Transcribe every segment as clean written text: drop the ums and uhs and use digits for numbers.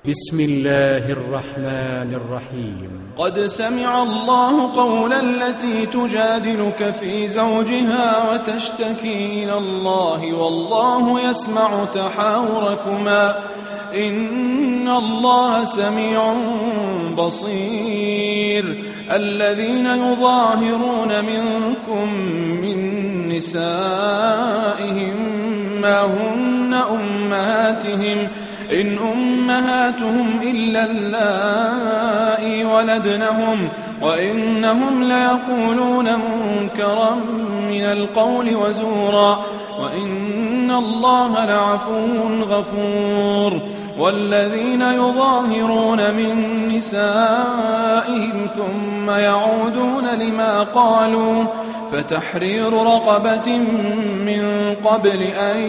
بسم الله الرحمن الرحيم. قد سمع الله قول التي تجادلك في زوجها وتشتكي إلى الله والله يسمع تحاوركما إن الله سميع بصير. الذين يظاهرون منكم من نسائهم ما هن أمهاتهم إن أمهاتهم إلا اللائي ولدنهم وإنهم ليقولون منكرا من القول وزورا وإن الله لعفو غفور. والذين يظاهرون من نسائهم ثم يعودون لما قالوا فتحرير رقبة من قبل أن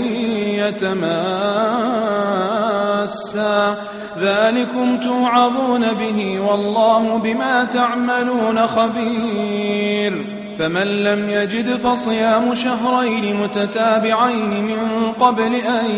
يتماسا ذلكم توعظون به والله بما تعملون خبير. فمن لم يجد فصيام شهرين متتابعين من قبل أن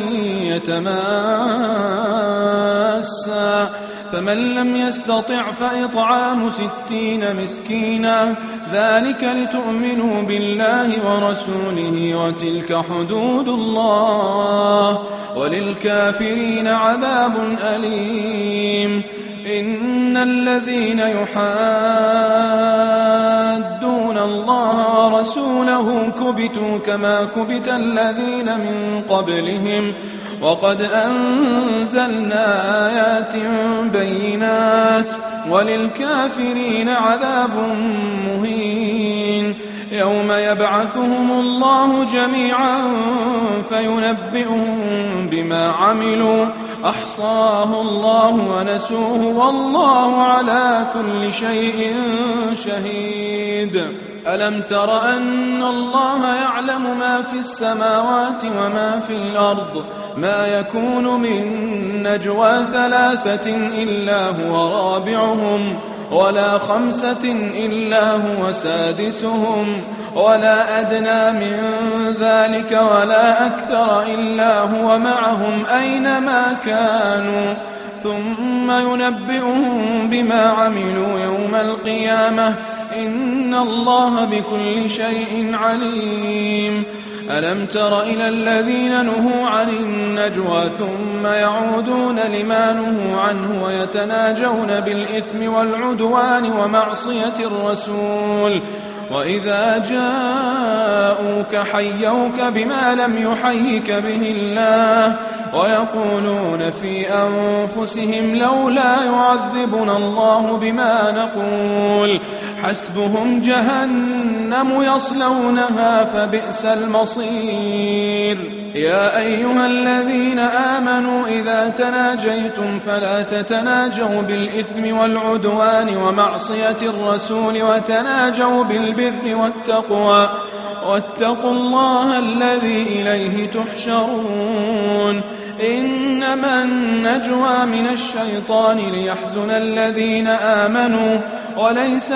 يتماسا فمن لم يستطع فإطعام 60 مسكينا ذلك لتؤمنوا بالله ورسوله وتلك حدود الله وللكافرين عذاب أليم. إن الذين يحادون الله ورسوله كبتوا كما كبت الذين من قبلهم وقد أنزلنا آيات بينات وللكافرين عذاب مهين. يوم يبعثهم الله جميعا فينبئهم بما عملوا أحصاه الله ونسوه والله على كل شيء شهيد. ألم تر أن الله يعلم ما في السماوات وما في الأرض ما يكون من نجوى 3 إلا هو رابعهم ولا 5 إلا هو سادسهم ولا أدنى من ذلك ولا أكثر إلا هو معهم أينما كانوا ثم ينبئهم بما عملوا يوم القيامة إن الله بكل شيء عليم. ألم تر إلى الذين نهوا عن النجوى ثم يعودون لما نهوا عنه ويتناجون بالإثم والعدوان ومعصية الرسول وإذا جاءوك حيوك بما لم يحيك به الله ويقولون في أنفسهم لولا يعذبنا الله بما نقول حسبهم جهنم يصلونها فبئس المصير. يا أيها الذين آمنوا إذا تناجيتم فلا تتناجوا بالإثم والعدوان ومعصية الرسول وتناجوا بالبر والتقوى واتقوا الله الذي إليه تحشرون. إنما النجوى من الشيطان ليحزن الذين آمنوا وليس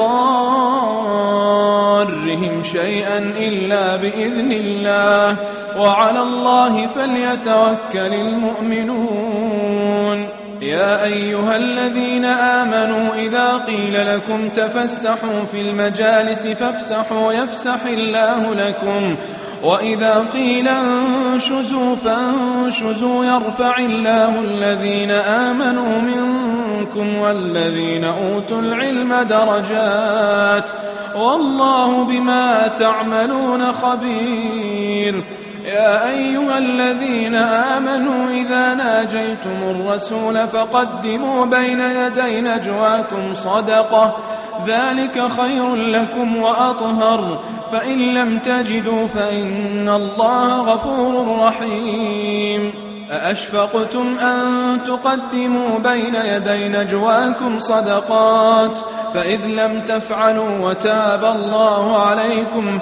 بضارهم شيئا إلا بإذن الله وعلى الله فليتوكل المؤمنون. يا أيها الذين آمنوا إذا قيل لكم تفسحوا في المجالس فافسحوا يفسح الله لكم وإذا قيل انشزوا فانشزوا يرفع الله الذين آمنوا منكم والذين أوتوا العلم درجات والله بما تعملون خبير. يا أيها الذين آمنوا إذا ناجيتم الرسول فقدموا بين يدي نجواكم صدقة ذلك خير لكم وأطهر فإن لم تجدوا فإن الله غفور رحيم. أأشفقتم أن تقدموا بين يدي نجواكم صدقات فإذ لم تفعلوا وتاب الله عليكم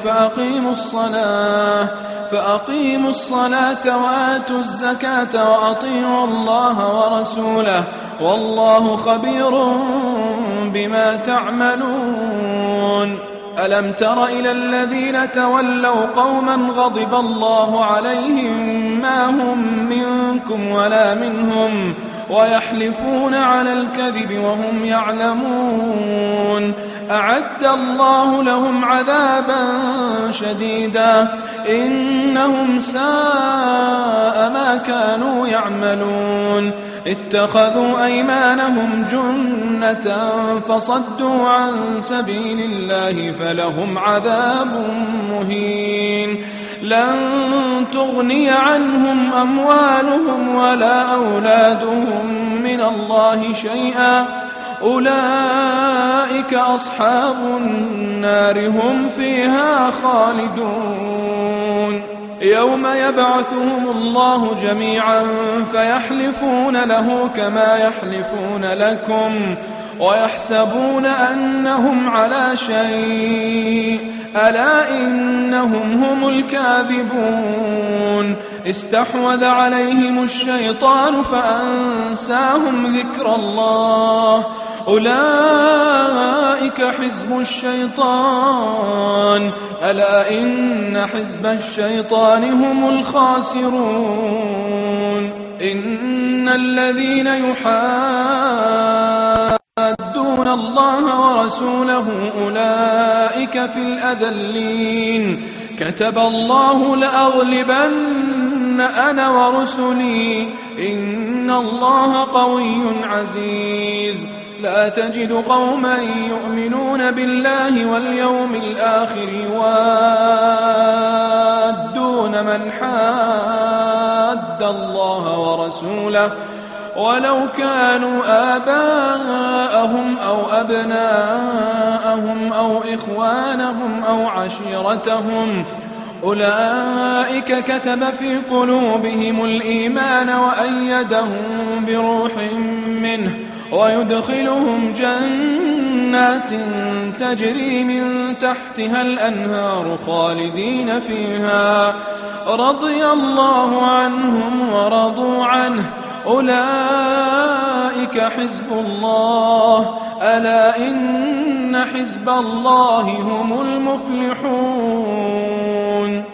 فأقيموا الصلاة وآتوا الزكاة وأطيعوا الله ورسوله والله خبير بما تعملون. ألم تر إلى الذين تولوا قوما غضب الله عليهم ما هم منكم ولا منهم ويحلفون على الكذب وهم يعلمون. أعد الله لهم عذابا شديدا إنهم ساء ما كانوا يعملون. اتخذوا أيمانهم جنة فصدوا عن سبيل الله فلهم عذاب مهين. لن تغني عنهم أموالهم ولا أولادهم من الله شيئا أولئك أصحاب النار هم فيها خالدون. يوم يبعثهم الله جميعا فيحلفون له كما يحلفون لكم ويحسبون أنهم على شيء ألا إنهم هم الكاذبون. استحوذ عليهم الشيطان فأنساهم ذكر الله أولئك حزب الشيطان ألا إن حزب الشيطان هم الخاسرون. إن الذين يحادون الله ورسوله أولئك في الأذلين. كتب الله لأغلبن أنا ورسلي إن الله قوي عزيز. لا تجد قوما يؤمنون بالله واليوم الآخر يوادون من حاد الله ورسوله ولو كانوا آباءهم أو أبناءهم أو إخوانهم أو عشيرتهم أولئك كتب في قلوبهم الإيمان وأيدهم بروح منه ويدخلهم جنات تجري من تحتها الأنهار خالدين فيها رضي الله عنهم ورضوا عنه أولئك حزب الله ألا إن حزب الله هم المفلحون.